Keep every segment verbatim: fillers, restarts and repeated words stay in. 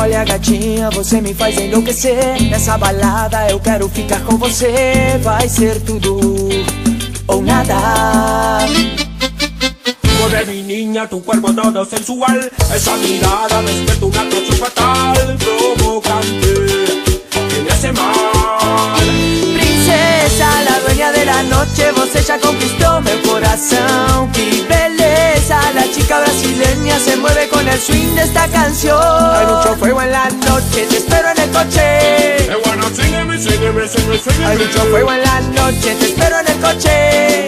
Olha gatinha, você me faz enlouquecer. Nessa balada eu quero ficar com você. Vai ser tudo ou nada. Mueve mi niña, tu cuerpo todo sensual. Esa mirada despierta una atracción fatal, provocante, que me hace mal. Princesa, la dueña de la noche, você já conquistou meu coração. Que beleza, la chica brasileña se mueve con el swing de esta canción. Hay mucho fuego en la noche, te espero en el coche. Eh, bueno, sígueme, sígueme, sígueme, sígueme. Hay mucho fuego en la noche, te espero en el coche.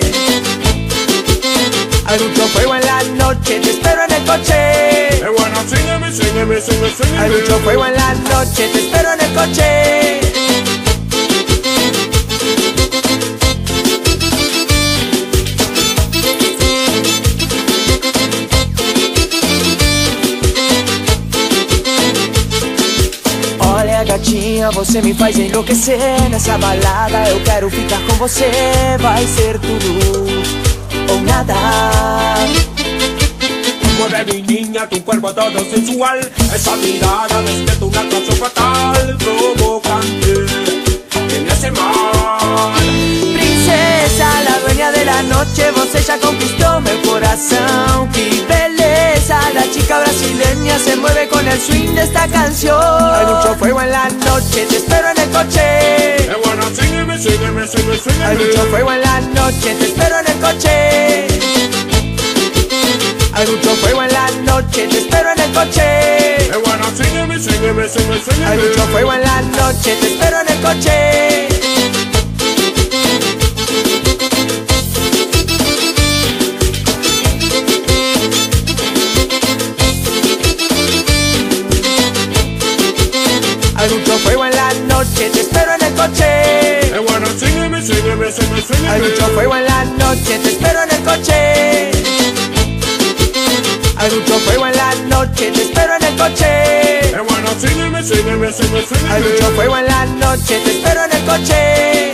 Hay mucho fuego en la noche, te espero en el coche. Eh, bueno, sígueme, sígueme, sígueme, sígueme. Hay mucho fuego en la noche, te espero en el coche. Olha gatinha, você me faz enlouquecer. Nessa balada eu quero ficar com você. Vai ser tudo ou nada. Mueve mi niña, tu cuerpo todo sensual. Esa mirada despierta una atracción fatal, provocante, que me hace mal. Princesa, la dueña de la noche, você já conquistou meu coração. Que beleza, la chica brasileña se mueve con el swing de esta canción. Hay mucho fuego en la noche, te espero en el coche. Eh, bueno, sígueme, sígueme, sígueme, sígueme. Hay mucho fuego en la noche, te espero en el coche. Hay mucho fuego en la noche, te espero en el coche. Eh, bueno, sígueme, sígueme, sígueme, sígueme. Hay mucho fuego en la noche, te espero en el coche. Hay mucho fuego en la noche, te espero en el coche. Eh, bueno, sígueme, sígueme, sígueme, sígueme. Hay mucho fuego en la noche, te espero en el coche. Hay mucho fuego en la noche, te espero en el coche. Eh, bueno, sígueme, sígueme, sígueme, sígueme. Hay mucho fuego en la noche, te espero en el coche.